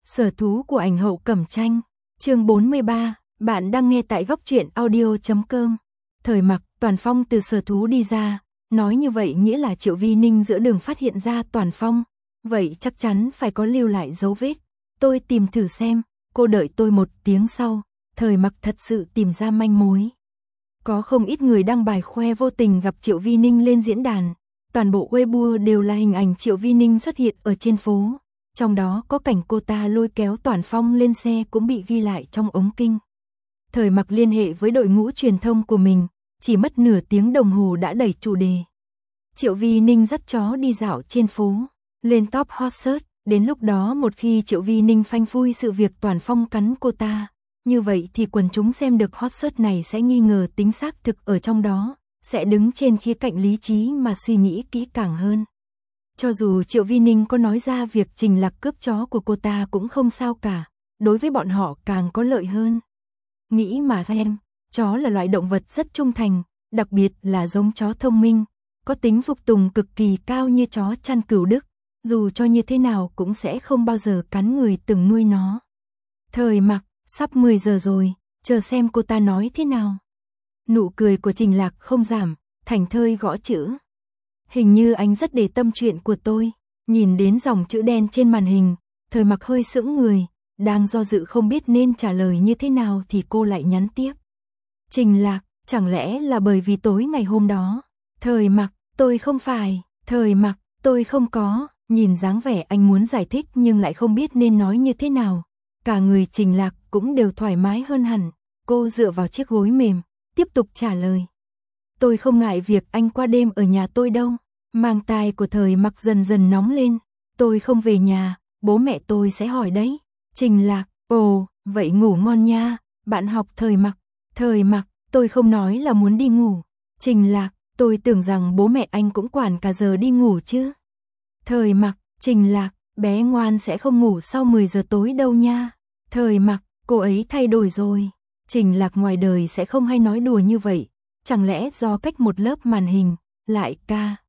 Sở thú của ảnh hậu Cẩm Tranh, chương 43, bạn đang nghe tại góc truyện audio.com. Thời Mặc, Toàn Phong từ sở thú đi ra, nói như vậy nghĩa là Triệu Vi Ninh giữa đường phát hiện ra Toàn Phong, vậy chắc chắn phải có lưu lại dấu vết. Tôi tìm thử xem, cô đợi tôi một tiếng sau, Thời Mặc thật sự tìm ra manh mối. Có không ít người đăng bài khoe vô tình gặp Triệu Vi Ninh lên diễn đàn, toàn bộ Weibo đều là hình ảnh Triệu Vi Ninh xuất hiện ở trên phố. Trong đó có cảnh cô ta lôi kéo Toàn Phong lên xe cũng bị ghi lại trong ống kinh. Thời Mặc liên hệ với đội ngũ truyền thông của mình, chỉ mất nửa tiếng đồng hồ đã đẩy chủ đề. Triệu Vi Ninh dắt chó đi dạo trên phố, lên top hot search, đến lúc đó một khi Triệu Vi Ninh phanh phui sự việc Toàn Phong cắn cô ta, như vậy thì quần chúng xem được hot search này sẽ nghi ngờ tính xác thực ở trong đó, sẽ đứng trên khía cạnh lý trí mà suy nghĩ kỹ càng hơn. Cho dù Triệu Vi Ninh có nói ra việc Trình Lạc cướp chó của cô ta cũng không sao cả, đối với bọn họ càng có lợi hơn. Nghĩ mà xem, chó là loại động vật rất trung thành, đặc biệt là giống chó thông minh, có tính phục tùng cực kỳ cao như chó chăn Cửu Đức, dù cho như thế nào cũng sẽ không bao giờ cắn người từng nuôi nó. Thời Mặc, sắp 10 giờ rồi, chờ xem cô ta nói thế nào. Nụ cười của Trình Lạc không giảm, thảnh thơi gõ chữ. Hình như anh rất để tâm chuyện của tôi. Nhìn đến dòng chữ đen trên màn hình, Thời Mặc hơi sững người, đang do dự không biết nên trả lời như thế nào thì cô lại nhắn tiếp. Trình Lạc, chẳng lẽ là bởi vì tối ngày hôm đó? Thời Mặc, tôi không phải. Thời Mặc, tôi không có. Nhìn dáng vẻ anh muốn giải thích nhưng lại không biết nên nói như thế nào. Cả người Trình Lạc cũng đều thoải mái hơn hẳn. Cô dựa vào chiếc gối mềm, tiếp tục trả lời. Tôi không ngại việc anh qua đêm ở nhà tôi đâu. Mang tai của Thời Mặc dần dần nóng lên. Tôi không về nhà, bố mẹ tôi sẽ hỏi đấy. Trình Lạc, ồ, vậy ngủ ngon nha. Bạn học Thời Mặc. Thời Mặc, tôi không nói là muốn đi ngủ. Trình Lạc, tôi tưởng rằng bố mẹ anh cũng quản cả giờ đi ngủ chứ. Thời Mặc, Trình Lạc, bé ngoan sẽ không ngủ sau 10 giờ tối đâu nha. Thời Mặc, cô ấy thay đổi rồi. Trình Lạc ngoài đời sẽ không hay nói đùa như vậy. Chẳng lẽ do cách một lớp màn hình, lại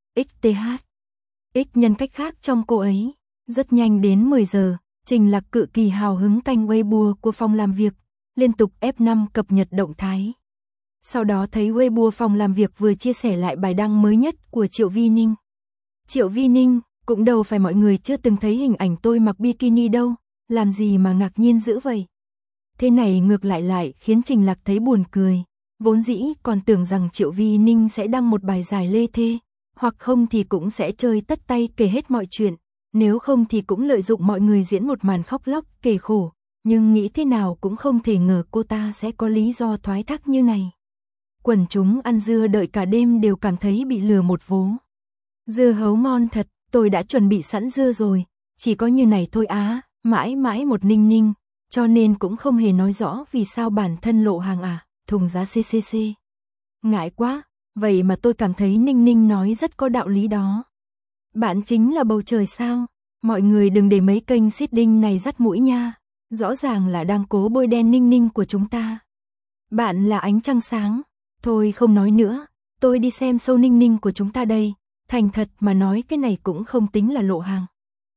KXTH. X nhân cách khác trong cô ấy. Rất nhanh đến 10 giờ, Trình Lạc cực kỳ hào hứng canh Weibo của phòng làm việc, liên tục F5 cập nhật động thái. Sau đó thấy Weibo phòng làm việc vừa chia sẻ lại bài đăng mới nhất của Triệu Vi Ninh. Triệu Vi Ninh, cũng đâu phải mọi người chưa từng thấy hình ảnh tôi mặc bikini đâu, làm gì mà ngạc nhiên dữ vậy. Thế này ngược lại khiến Trình Lạc thấy buồn cười. Vốn dĩ còn tưởng rằng Triệu Vi Ninh sẽ đăng một bài dài lê thê, hoặc không thì cũng sẽ chơi tất tay kể hết mọi chuyện, nếu không thì cũng lợi dụng mọi người diễn một màn khóc lóc kể khổ, nhưng nghĩ thế nào cũng không thể ngờ cô ta sẽ có lý do thoái thác như này. Quần chúng ăn dưa đợi cả đêm đều cảm thấy bị lừa một vố. Dưa hấu ngon thật, tôi đã chuẩn bị sẵn dưa rồi, chỉ có như này thôi á, mãi mãi một Ninh Ninh, cho nên cũng không hề nói rõ vì sao bản thân lộ hàng à. Thùng giá CCC. Ngại quá, vậy mà tôi cảm thấy Ninh Ninh nói rất có đạo lý đó. Bạn chính là bầu trời sao? Mọi người đừng để mấy kênh seeding này dắt mũi nha. Rõ ràng là đang cố bôi đen Ninh Ninh của chúng ta. Bạn là ánh trăng sáng. Thôi không nói nữa, tôi đi xem show Ninh Ninh của chúng ta đây. Thành thật mà nói cái này cũng không tính là lộ hàng.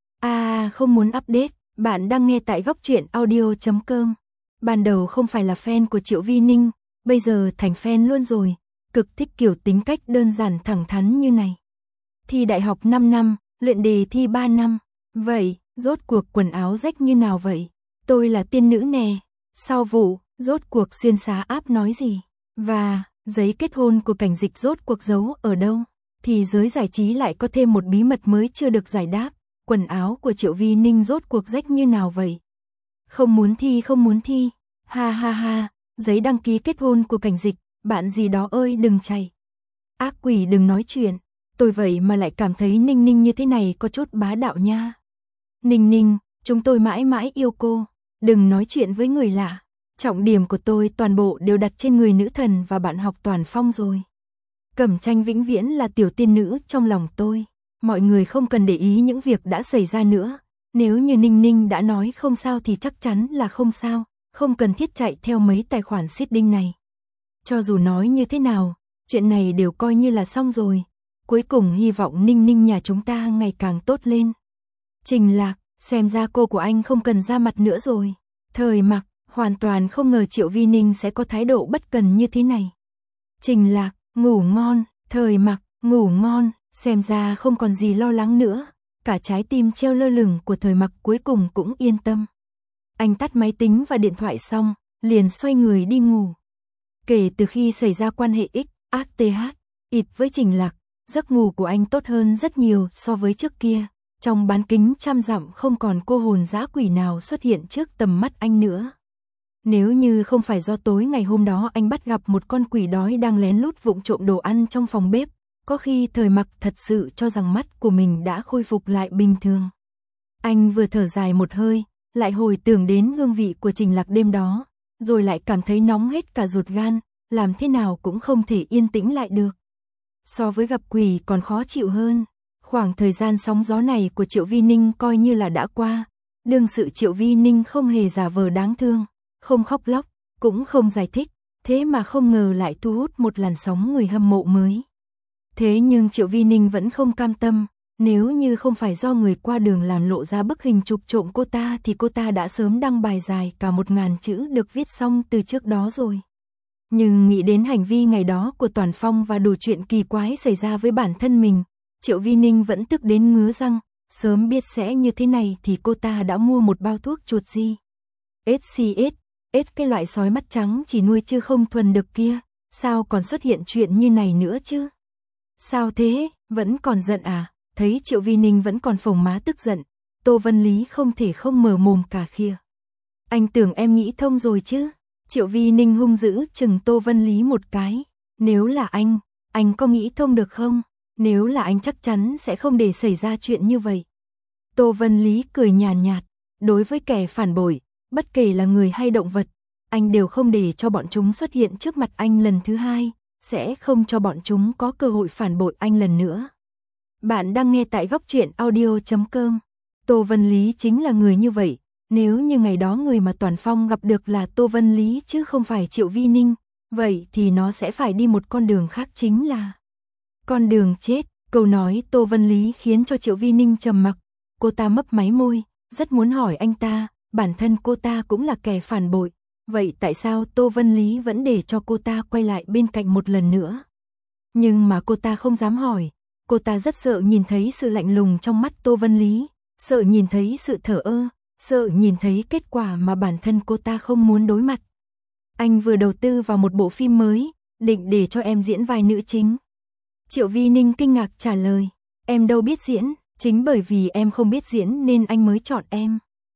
Không muốn update, bạn đang nghe tại góc truyện audio.com. Ban đầu không phải là fan của Triệu Vi Ninh, bây giờ thành fan luôn rồi, cực thích kiểu tính cách đơn giản thẳng thắn như này. Thi đại học 5 năm, luyện đề thi 3 năm, vậy, rốt cuộc quần áo rách như nào vậy? Tôi là tiên nữ nè, sau vụ, rốt cuộc xuyên xá áp nói gì? Và, giấy kết hôn của Cảnh Dịch rốt cuộc giấu ở đâu? Thì giới giải trí lại có thêm một bí mật mới chưa được giải đáp, quần áo của Triệu Vi Ninh rốt cuộc rách như nào vậy? Không muốn thi, ha ha ha, giấy đăng ký kết hôn của Cảnh Dịch, bạn gì đó ơi đừng chạy. Ác quỷ đừng nói chuyện, tôi vậy mà lại cảm thấy Ninh Ninh như thế này có chút bá đạo nha. Ninh Ninh, chúng tôi mãi mãi yêu cô, đừng nói chuyện với người lạ. Trọng điểm của tôi toàn bộ đều đặt trên người nữ thần và bạn học Toàn Phong rồi. Cẩm Tranh vĩnh viễn là tiểu tiên nữ trong lòng tôi, mọi người không cần để ý những việc đã xảy ra nữa. Nếu như Ninh Ninh đã nói không sao thì chắc chắn là không sao, không cần thiết chạy theo mấy tài khoản seeding này. Cho dù nói như thế nào, chuyện này đều coi như là xong rồi. Cuối cùng hy vọng Ninh Ninh nhà chúng ta ngày càng tốt lên. Trình Lạc, xem ra cô của anh không cần ra mặt nữa rồi. Thời Mặc hoàn toàn không ngờ Triệu Vi Ninh sẽ có thái độ bất cần như thế này. Trình Lạc, ngủ ngon. Thời Mặc, ngủ ngon, xem ra không còn gì lo lắng nữa. Cả trái tim treo lơ lửng của Thời Mặc cuối cùng cũng yên tâm. Anh tắt máy tính và điện thoại xong, liền xoay người đi ngủ. Kể từ khi xảy ra quan hệ XATH với Trình Lạc, giấc ngủ của anh tốt hơn rất nhiều so với trước kia. Trong bán kính trăm dặm không còn cô hồn dã quỷ nào xuất hiện trước tầm mắt anh nữa. Nếu như không phải do tối ngày hôm đó anh bắt gặp một con quỷ đói đang lén lút vụng trộm đồ ăn trong phòng bếp, có khi Thời Mặc thật sự cho rằng mắt của mình đã khôi phục lại bình thường. Anh vừa thở dài một hơi, lại hồi tưởng đến hương vị của Trình Lạc đêm đó, rồi lại cảm thấy nóng hết cả ruột gan, làm thế nào cũng không thể yên tĩnh lại được. So với gặp quỷ còn khó chịu hơn. Khoảng thời gian sóng gió này của Triệu Vi Ninh coi như là đã qua. Đương sự Triệu Vi Ninh không hề giả vờ đáng thương, không khóc lóc, cũng không giải thích, thế mà không ngờ lại thu hút một làn sóng người hâm mộ mới. Thế nhưng Triệu Vi Ninh vẫn không cam tâm, nếu như không phải do người qua đường làm lộ ra bức hình chụp trộm cô ta thì cô ta đã sớm đăng bài dài cả 1000 chữ được viết xong từ trước đó rồi. Nhưng nghĩ đến hành vi ngày đó của Toàn Phong và đủ chuyện kỳ quái xảy ra với bản thân mình, Triệu Vi Ninh vẫn tức đến ngứa răng, sớm biết sẽ như thế này thì cô ta đã mua một bao thuốc chuột di. SCS, cái loại sói mắt trắng chỉ nuôi chứ không thuần được kia, sao còn xuất hiện chuyện như này nữa chứ? Sao thế, vẫn còn giận à? Thấy Triệu Vi Ninh vẫn còn phồng má tức giận, Tô Vân Lý không thể không mở mồm cả khịa. Anh tưởng em nghĩ thông rồi chứ? Triệu Vi Ninh hung dữ chừng Tô Vân Lý một cái. Nếu là anh có nghĩ thông được không? Nếu là anh chắc chắn sẽ không để xảy ra chuyện như vậy. Tô Vân Lý cười nhàn nhạt, đối với kẻ phản bội, bất kể là người hay động vật, anh đều không để cho bọn chúng xuất hiện trước mặt anh lần thứ hai, sẽ không cho bọn chúng có cơ hội phản bội anh lần nữa. Bạn đang nghe tại Góc Truyện Audio.com. Tô Vân Lý chính là người như vậy, nếu như ngày đó người mà Toàn Phong gặp được là Tô Vân Lý chứ không phải Triệu Vi Ninh, vậy thì nó sẽ phải đi một con đường khác, chính là con đường chết. Câu nói Tô Vân Lý khiến cho Triệu Vi Ninh trầm mặc, cô ta mấp máy môi, rất muốn hỏi anh ta, bản thân cô ta cũng là kẻ phản bội, vậy tại sao Tô Vân Lý vẫn để cho cô ta quay lại bên cạnh một lần nữa? Nhưng mà cô ta không dám hỏi, cô ta rất sợ nhìn thấy sự lạnh lùng trong mắt Tô Vân Lý, sợ nhìn thấy sự thờ ơ, sợ nhìn thấy kết quả mà bản thân cô ta không muốn đối mặt. Anh vừa đầu tư vào một bộ phim mới, định để cho em diễn vai nữ chính. Triệu Vi Ninh kinh ngạc trả lời, em đâu biết diễn, chính bởi vì em không biết diễn nên anh mới chọn em.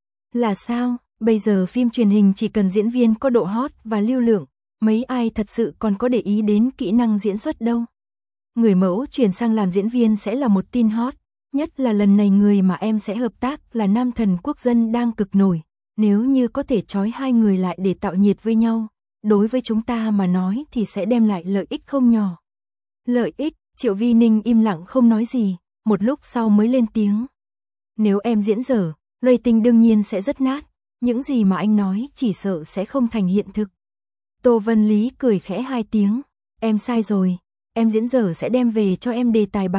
Là sao, bây giờ phim truyền hình chỉ cần diễn viên có độ hot và lưu lượng, mấy ai thật sự còn có để ý đến kỹ năng diễn xuất đâu. Người mẫu chuyển sang làm diễn viên sẽ là một tin hot, nhất là lần này người mà em sẽ hợp tác là nam thần quốc dân đang cực nổi, nếu như có thể trói hai người lại để tạo nhiệt với nhau, đối với chúng ta mà nói thì sẽ đem lại lợi ích không nhỏ. Lợi ích? Triệu Vi Ninh im lặng không nói gì, một lúc sau mới lên tiếng. Nếu em diễn dở, rating đương nhiên sẽ rất nát, những gì mà anh nói chỉ sợ sẽ không thành hiện thực. Tô Vân Lý cười khẽ 2 tiếng, em sai rồi, em diễn dở sẽ đem về cho em đề tài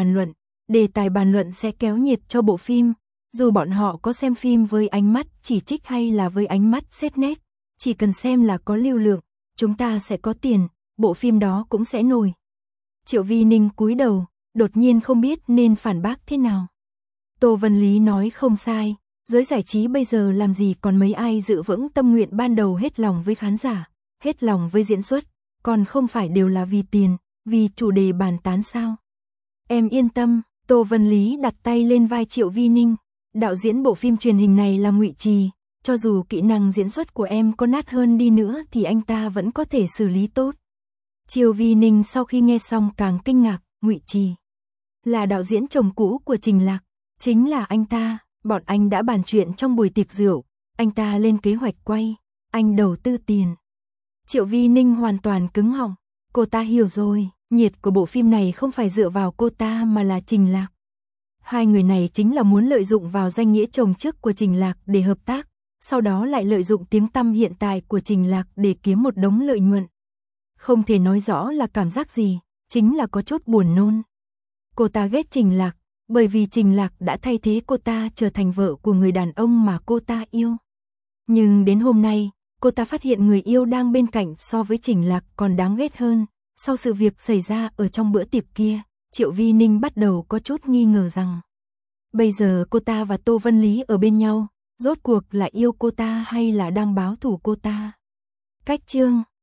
bàn luận sẽ kéo nhiệt cho bộ phim, dù bọn họ có xem phim với ánh mắt chỉ trích hay là với ánh mắt xét nét, chỉ cần xem là có lưu lượng, chúng ta sẽ có tiền, bộ phim đó cũng sẽ nổi. Triệu Vi Ninh cúi đầu, đột nhiên không biết nên phản bác thế nào. Tô Vân Lý nói không sai, giới giải trí bây giờ làm gì còn mấy ai giữ vững tâm nguyện ban đầu hết lòng với khán giả, hết lòng với diễn xuất, còn không phải đều là vì tiền, vì chủ đề bàn tán sao? Em yên tâm, Tô Vân Lý đặt tay lên vai Triệu Vi Ninh, đạo diễn bộ phim truyền hình này là Ngụy Trì, cho dù kỹ năng diễn xuất của em có nát hơn đi nữa thì anh ta vẫn có thể xử lý tốt. Triệu Vi Ninh sau khi nghe xong càng kinh ngạc, Ngụy Trì là đạo diễn chồng cũ của Trình Lạc, chính là anh ta, bọn anh đã bàn chuyện trong buổi tiệc rượu, anh ta lên kế hoạch quay, anh đầu tư tiền. Triệu Vi Ninh hoàn toàn cứng họng, cô ta hiểu rồi, nhiệt của bộ phim này không phải dựa vào cô ta mà là Trình Lạc. Hai người này chính là muốn lợi dụng vào danh nghĩa chồng trước của Trình Lạc để hợp tác, sau đó lại lợi dụng tiếng tăm hiện tại của Trình Lạc để kiếm một đống lợi nhuận. Không thể nói rõ là cảm giác gì, chính là có chút buồn nôn. Cô ta ghét Trình Lạc, Bởi vì Trình Lạc đã thay thế cô ta trở thành vợ của người đàn ông mà cô ta yêu. Nhưng đến hôm nay, cô ta phát hiện người yêu đang bên cạnh so với Trình Lạc còn đáng ghét hơn. Sau sự việc xảy ra ở trong bữa tiệc kia, Triệu Vi Ninh bắt đầu có chút nghi ngờ rằng bây giờ cô ta và Tô Vân Lý ở bên nhau, rốt cuộc là yêu cô ta hay là đang báo thù cô ta. Cách chương